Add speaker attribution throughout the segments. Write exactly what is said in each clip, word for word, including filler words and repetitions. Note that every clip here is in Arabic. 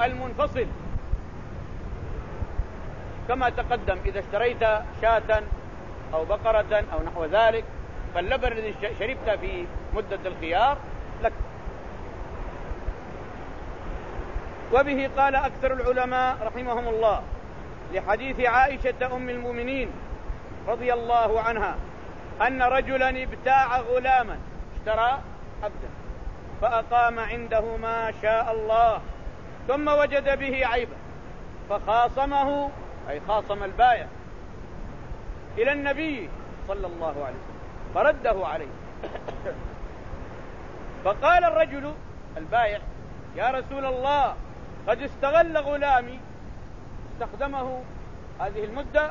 Speaker 1: المنفصل كما تقدم. إذا اشتريت شاة أو بقرة أو نحو ذلك فاللبن الذي شربت في مدة الخيار لك. وبه قال أكثر العلماء رحمهم الله لحديث عائشة أم المؤمنين رضي الله عنها أن رجلا ابتاع غلاما، اشترى عبدا فأقام عنده ما شاء الله ثم وجد به عيبا فخاصمه، أي خاصم البائع، إلى النبي صلى الله عليه وسلم فرده عليه. فقال الرجل البائع: يا رسول الله، قد استغل غلامي، استخدمه هذه المدة.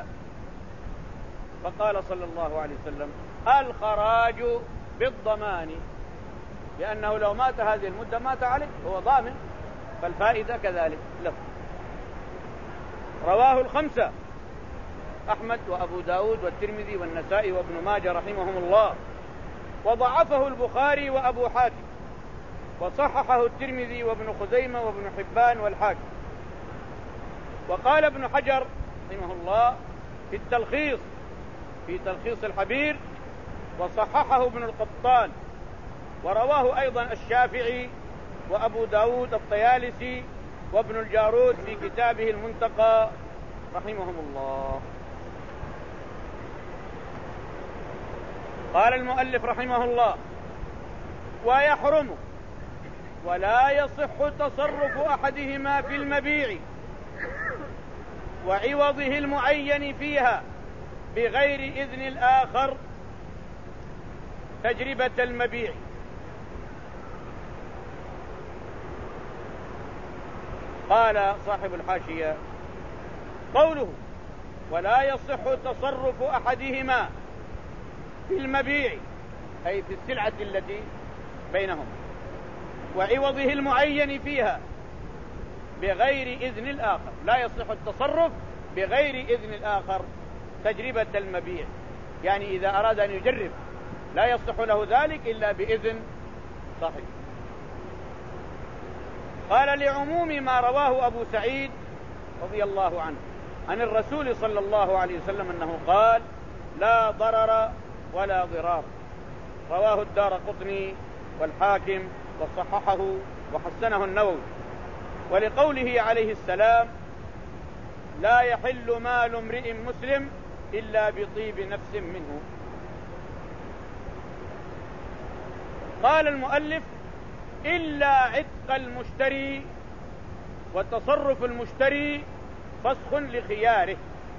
Speaker 1: فقال صلى الله عليه وسلم: الخراج بالضمان، لأنه لو مات هذه المدة مات عليه، هو ضامن، فالفائدة كذلك له. رواه الخمسة: أحمد وأبو داود والترمذي والنسائي وابن ماجه رحمهم الله، وضعفه البخاري وأبو حاتم، وصححه الترمذي وابن خزيمة وابن حبان والحاكم. وقال ابن حجر رحمه الله في التلخيص في تلخيص الحبير: وصححه ابن القطان، ورواه أيضا الشافعي وأبو داود الطيالسي وابن الجارود في كتابه المنتقى رحمهم الله. قال المؤلف رحمه الله: ويحرم ولا يصح تصرف أحدهما في المبيع وعوضه المعين فيها بغير إذن الآخر تجربة المبيع. قال صاحب الحاشية: قوله ولا يصح تصرف أحدهما في المبيع، أي في السلعة التي بينهم، وعوضه المعين فيها بغير إذن الآخر، لا يصح التصرف بغير إذن الآخر تجربة المبيع، يعني إذا أراد أن يجرب لا يصح له ذلك إلا بإذن صاحبه. قال: لعموم ما رواه أبو سعيد رضي الله عنه عن الرسول صلى الله عليه وسلم أنه قال: لا ضرر ولا ضرار. رواه الدارقطني والحاكم وصححه وحسنه النووي. ولقوله عليه السلام: لا يحل مال امرئ مسلم إلا بطيب نفس منه. قال المؤلف: إلا عتق المشتري وتصرف المشتري فسخ لخياره.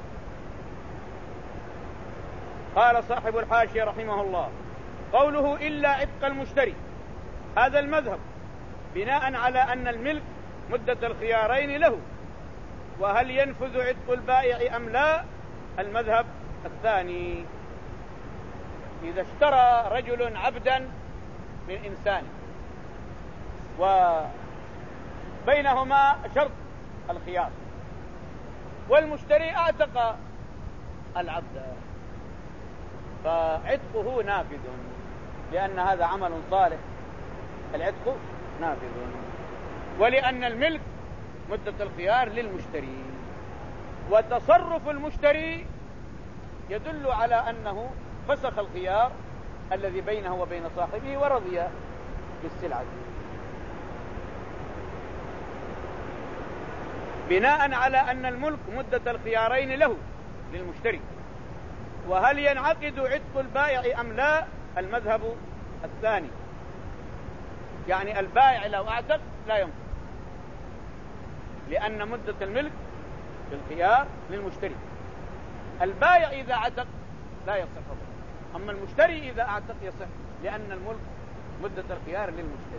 Speaker 1: قال صاحب الحاشية رحمه الله: قوله إلا عتق المشتري، هذا المذهب بناء على أن الملك مدة الخيارين له، وهل ينفذ عتق البائع أم لا؟ المذهب الثاني. إذا اشترى رجل عبدا من إنسان وبينهما شرط الخيار، والمشتري اعتق العبد، فعتقه نافذ، لأن هذا عمل صالح، العتق نافذ، ولأن الملك مدة الخيار للمشتري. وتصرف المشتري يدل على أنه فسخ الخيار الذي بينه وبين صاحبه ورضي بالسلعة، بناء على أن الملك مدة الخيارين له للمشتري. وهل ينعقد عتق البائع أم لا؟ المذهب الثاني، يعني البائع لو اعتق لا ينفذ، لأن مدة الملك بالخيار للمشتري. البائع إذا اعتق لا يصح، أما المشتري إذا اعتق يصح، لأن الملك مدة الخيار للمشتري.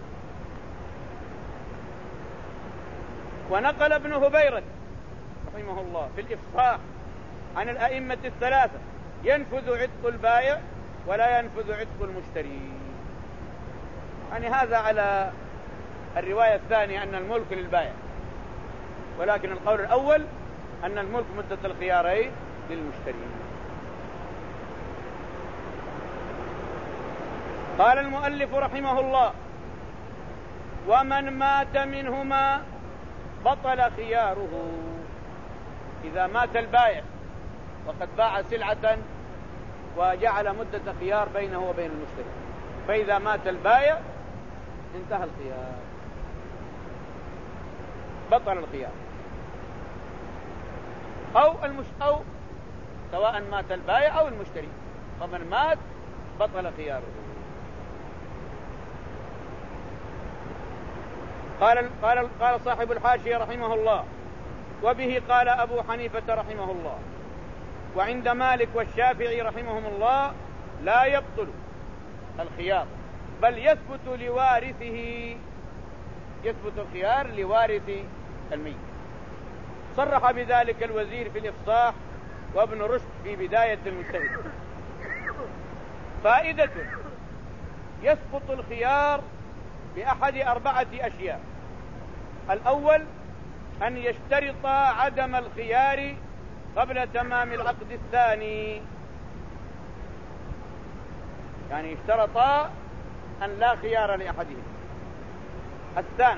Speaker 1: ونقل ابن هبيرة رحمه الله في الإفصاح عن الأئمة الثلاثة: ينفذ عتق البائع ولا ينفذ عتق المشتري. يعني هذا على الرواية الثانية أن الملك للبائع، ولكن القول الأول أن الملك مدة الخيارين للمشتري. قال المؤلف رحمه الله: ومن مات منهما بطل خياره. إذا مات البائع وقد باع سلعة وجعل مدة خيار بينه وبين المشتري، فإذا مات البائع انتهى الخيار، بطل الخيار. أو المش أو سواء مات البائع أو المشتري، فمن مات بطل خياره. قال قال قال صاحب الحاشية رحمه الله: وبه قال أبو حنيفة رحمه الله، وعند مالك والشافعي رحمهم الله لا يبطل الخيار، بل يثبت لوارثه، يثبت الخيار لوارث الميت. صرح بذلك الوزير في الإفصاح وابن رشد في بداية المجتهد. فائدة: يسقط الخيار بأحد أربعة أشياء. الأول أن يشترط عدم الخيار قبل تمام العقد الثاني، يعني اشترطا أن لا خيار لأحدهم. الثاني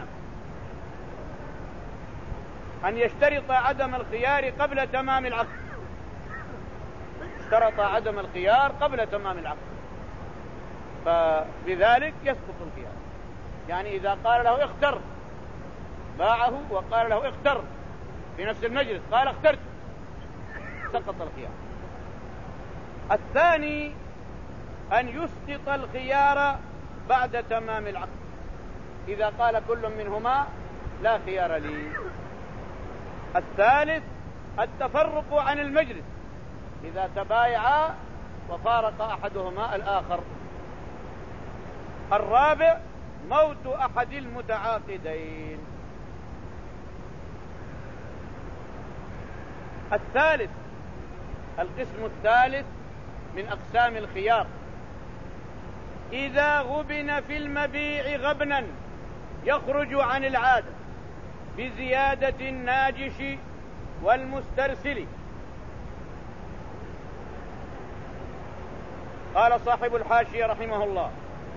Speaker 1: أن يشترط عدم الخيار قبل تمام العقد، اشترط عدم الخيار قبل تمام العقد، فبذلك يسقط الخيار. يعني إذا قال له اختر، باعه وقال له اختر في نفس المجلس، قال اخترت، سقط الخيار. الثاني أن يسقط الخيار بعد تمام العقد، إذا قال كل منهما لا خيار لي. الثالث التفرق عن المجلس، إذا تبايعا وفارق أحدهما الآخر. الرابع موت أحد المتعاقدين. الثالث القسم الثالث من أقسام الخيار: إذا غبن في المبيع غبنا يخرج عن العادة بزيادة الناجش والمسترسل. قال صاحب الحاشية رحمه الله: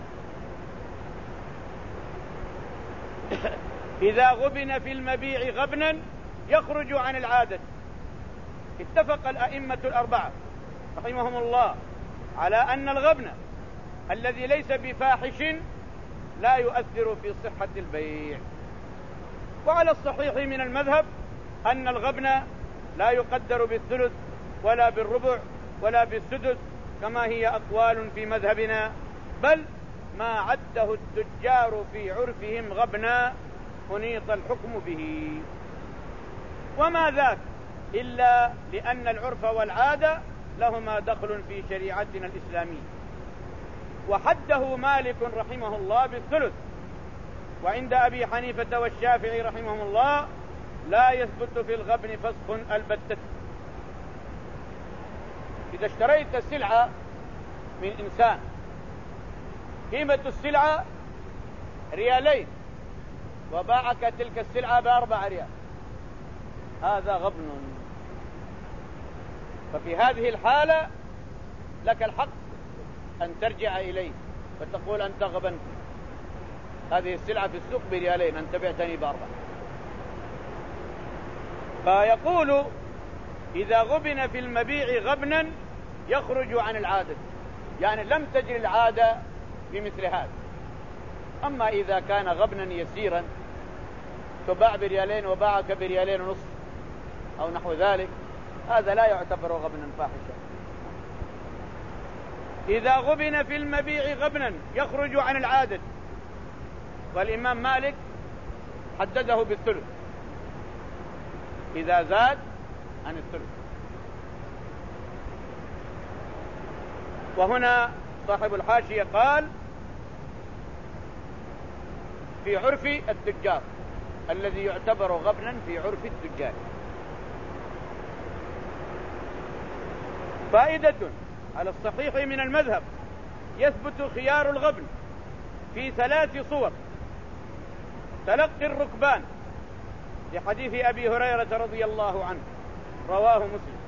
Speaker 1: إذا غبن في المبيع غبنا يخرج عن العادة. اتفق الأئمة الأربعة رحمهم الله على أن الغبن الذي ليس بفاحش لا يؤثر في صحة البيع، وعلى الصحيح من المذهب أن الغبن لا يقدر بالثلث ولا بالربع ولا بالسدس كما هي أقوال في مذهبنا، بل ما عده التجار في عرفهم غبنا أنيط الحكم به. وما ذاك إلا لأن العرف والعادة لهما دخل في شريعتنا الإسلامية. وحده مالك رحمه الله بالثلث، وعند أبي حنيفة والشافعي رحمهم الله لا يثبت في الغبن فسخ البتة. إذا اشتريت السلعة من إنسان قيمة السلعة ريالين وباعك تلك السلعة بأربع ريال، هذا غبن. ففي هذه الحالة لك الحق أن ترجع إليه فتقول أنت غبنت، هذه السلعة في السوق بريالين أنت بعتني بأربع. فيقول: إذا غبن في المبيع غبنا يخرج عن العادة، يعني لم تجري العادة بمثل هذا. أما إذا كان غبنا يسيرا تباع بريالين وباعك بريالين ونصف أو نحو ذلك، هذا لا يعتبر غبنا فاحشا. إذا غبن في المبيع غبنا يخرج عن العادة، والإمام مالك حدده بالثلث إذا زاد عن الثلث. وهنا صاحب الحاشية قال: في عرف التجار، الذي يعتبر غبنا في عرف التجار. فائدة: على الصحيح من المذهب يثبت خيار الغبن في ثلاث صور: تلقي الركبان لحديث أبي هريرة رضي الله عنه رواه مسلم.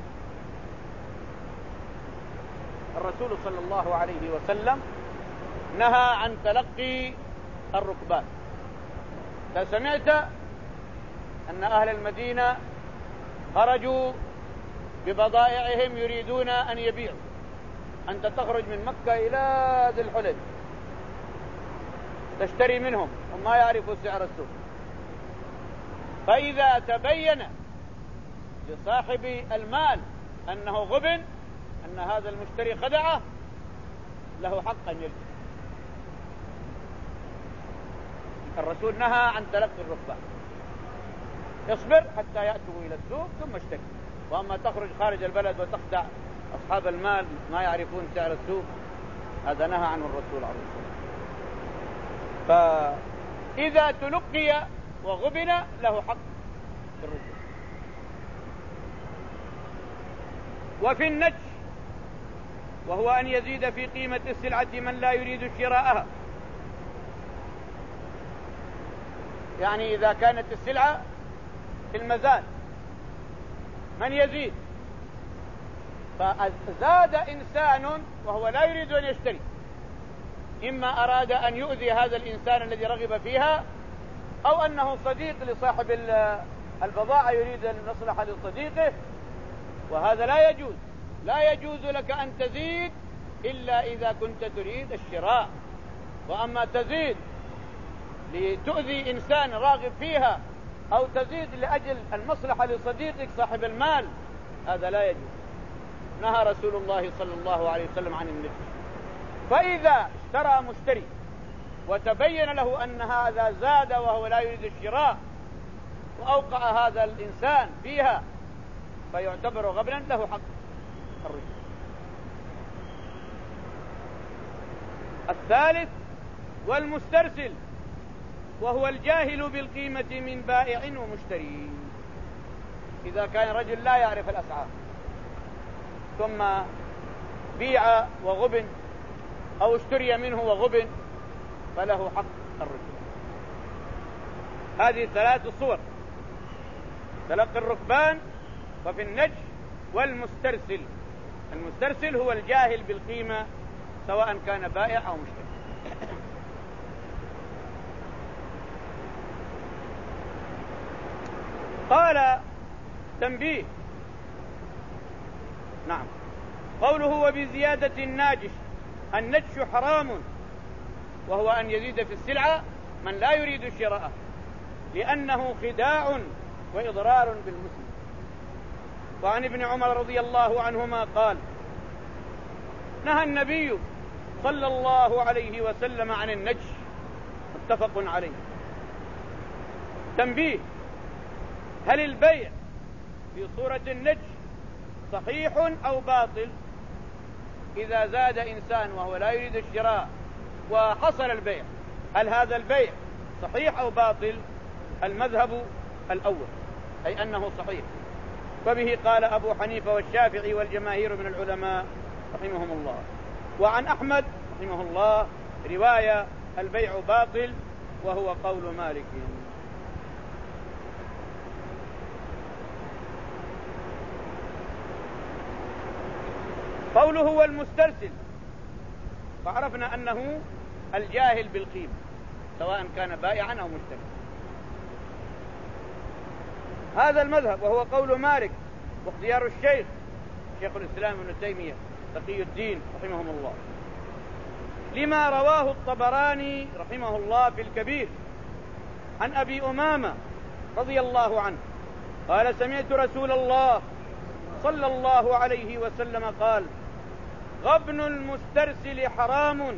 Speaker 1: الرسول صلى الله عليه وسلم نهى عن تلقي الركبان. إذا سمعت أن أهل المدينة خرجوا ببضائعهم يريدون أن يبيعوا. أنت تخرج من مكة إلى ذي الحليفة تشتري منهم وما يعرفوا سعر السوق، فإذا تبين لصاحب المال أنه غبن، أن هذا المشتري خدعه، له حق أن يرجع. الرسول نهى عن تلقي الركبان، اصبر حتى يأتوا إلى السوق ثم اشتري. وأما تخرج خارج البلد وتخدع أصحاب المال ما يعرفون سعر السوق، هذا نهى عنه الرسول عليه الصلاة والسلام. فإذا تلقي وغبن له حق في الرجوع. وفي النجش، وهو أن يزيد في قيمة السلعة من لا يريد شراءها. يعني إذا كانت السلعة في المزاد من يزيد، فزاد إنسان وهو لا يريد أن يشتري، إما أراد أن يؤذي هذا الإنسان الذي رغب فيها، أو أنه صديق لصاحب البضاعة يريد المصلحة لصديقه، وهذا لا يجوز. لا يجوز لك أن تزيد إلا إذا كنت تريد الشراء. وأما تزيد لتؤذي إنسان راغب فيها أو تزيد لأجل المصلحة لصديقك صاحب المال، هذا لا يجوز. نهى رسول الله صلى الله عليه وسلم عن النجش. فإذا اشترى مشتري وتبين له أن هذا زاد وهو لا يريد الشراء وأوقع هذا الإنسان فيها، فيعتبر غبنا، له حق الرجوع. الثالث والمسترسل، وهو الجاهل بالقيمة من بائع ومشتري. إذا كان رجل لا يعرف الأسعار ثم بيع وغبن أو اشتري منه وغبن، فله حق الرجوع. هذه ثلاث صور: تلقي الركبان، وفي النجش، والمسترسل. المسترسل هو الجاهل بالقيمة سواء كان بائع أو مشتري. قال تنبيه. نعم، قوله وبزيادة الناجش. النجش حرام، وهو أن يزيد في السلعة من لا يريد شراءه، لأنه خداع وإضرار بالمسلم. وعن ابن عمر رضي الله عنهما قال: نهى النبي صلى الله عليه وسلم عن النجش، متفق عليه. تنبيه: هل البيع في صورة النجش صحيح أو باطل؟ إذا زاد إنسان وهو لا يريد الشراء وحصل البيع، هل هذا البيع صحيح أو باطل؟ المذهب الأول، أي أنه صحيح. وبه قال أبو حنيفة والشافعي والجماهير من العلماء رحمهم الله. وعن أحمد رحمه الله رواية: البيع باطل، وهو قول مالك. قوله هو المسترسل، فعرفنا أنه الجاهل بالقيمة سواء كان بائعا أو مشتري. هذا المذهب وهو قول مالك واختيار الشيخ شيخ الإسلام ابن تيمية تقي الدين رحمهم الله، لما رواه الطبراني رحمه الله في الكبير عن أبي أمامة رضي الله عنه قال: سمعت رسول الله صلى الله عليه وسلم قال: غبن المسترسل حرام.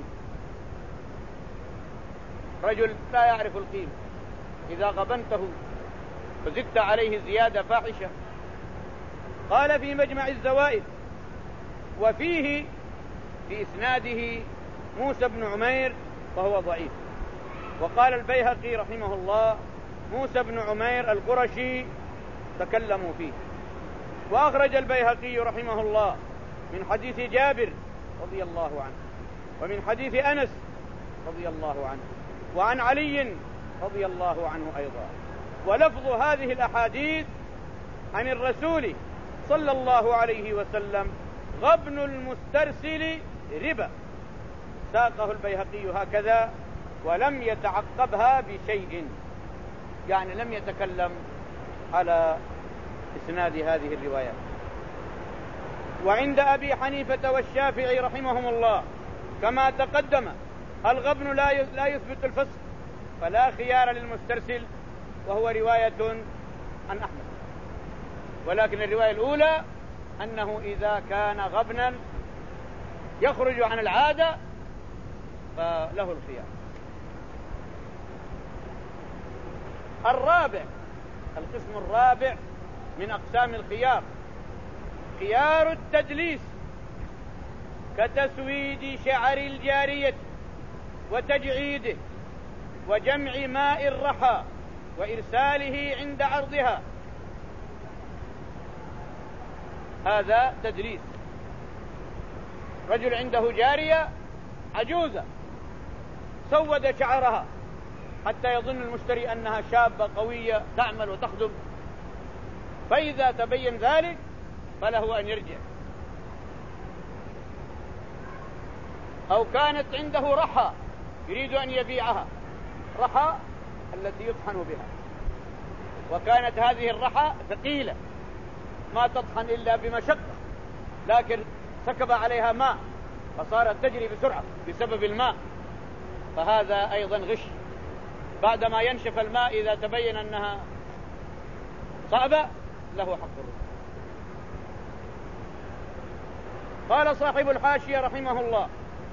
Speaker 1: رجل لا يعرف القيمة، إذا غبنته فزدت عليه زيادة فاحشة. قال في مجمع الزوائد: وفيه في إسناده موسى بن عمير وهو ضعيف. وقال البيهقي رحمه الله: موسى بن عمير القرشي تكلموا فيه. وأخرج البيهقي رحمه الله من حديث جابر رضي الله عنه، ومن حديث أنس رضي الله عنه، وعن علي رضي الله عنه أيضا. ولفظ هذه الأحاديث عن الرسول صلى الله عليه وسلم: غبن المسترسل ربا. ساقه البيهقي هكذا ولم يتعقبها بشيء، يعني لم يتكلم على إسناد هذه الروايات. وعند أبي حنيفة والشافعي رحمهم الله كما تقدم الغبن لا يثبت الفسق، فلا خيار للمسترسل، وهو رواية عن أحمد. ولكن الرواية الأولى أنه إذا كان غبنا يخرج عن العادة فله الخيار. الرابع، القسم الرابع من أقسام الخيار، خيار التدليس، كتسويد شعر الجارية وتجعيده وجمع ماء الرحى وإرساله عند عرضها، هذا تدليس. رجل عنده جارية عجوزة سود شعرها حتى يظن المشتري أنها شابة قوية تعمل وتخدم، فإذا تبين ذلك فله أن يرجع. أو كانت عنده رحى يريد أن يبيعها، رحى التي يطحن بها، وكانت هذه الرحى ثقيلة ما تطحن إلا بمشقة، لكن سكب عليها ماء فصارت تجري بسرعة بسبب الماء، فهذا أيضا غش. بعدما ينشف الماء إذا تبين أنها صعبة له حق الرجوع. قال صاحب الحاشية رحمه الله: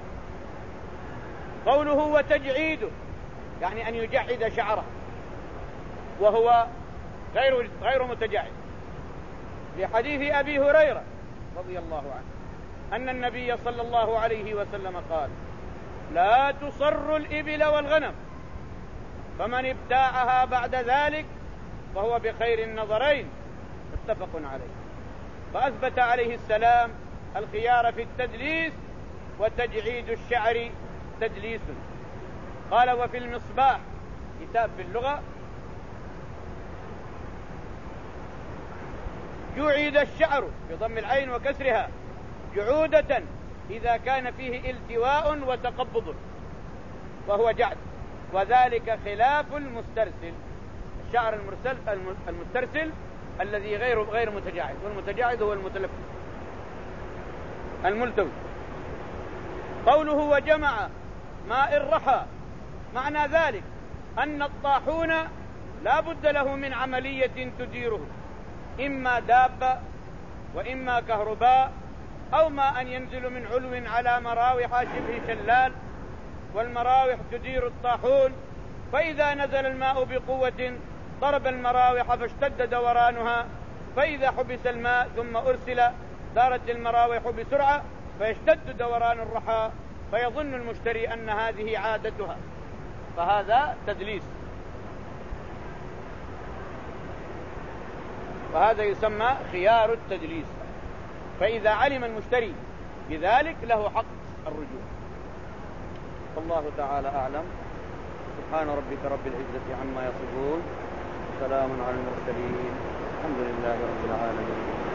Speaker 1: قوله وتجعيده يعني أن يجعد شعره، وهو غير غير متجعد، لحديث أبي هريرة رضي الله عنه أن النبي صلى الله عليه وسلم قال: لا تصر الإبل والغنم، فمن ابتاعها بعد ذلك فهو بخير النظرين، متفق عليه. فأثبت عليه السلام الخيار في التدليس، وتجعيد الشعر تدليس. قال: وفي المصباح، كتاب في اللغة، جعد الشعر بضم العين وكسرها جعودة إذا كان فيه التواء وتقبض فهو جعد، وذلك خلاف المسترسل. الشعر المرسل المسترسل الذي غير غير متجاعد، والمتجاعد هو المتلف الملتوي. قوله وجمع ماء الرحى، معنى ذلك أن الطاحون لا بد له من عملية تديره، إما دابة وإما كهرباء، أو ما أن ينزل من علو على مراوح شبه شلال، والمراوح تدير الطاحون، فإذا نزل الماء بقوة ضرب المراوح فاشتد دورانها، فإذا حبس الماء ثم أرسل دارت المراوح بسرعة فيشتد دوران الرحى، فيظن المشتري أن هذه عادتها، فهذا تدليس، وهذا يسمى خيار التدليس. فإذا علم المشتري بذلك له حق الرجوع. والله تعالى أعلم. سبحان ربك رب العزة عما يصفون، سلام على المرسلين، الحمد لله رب العالمين.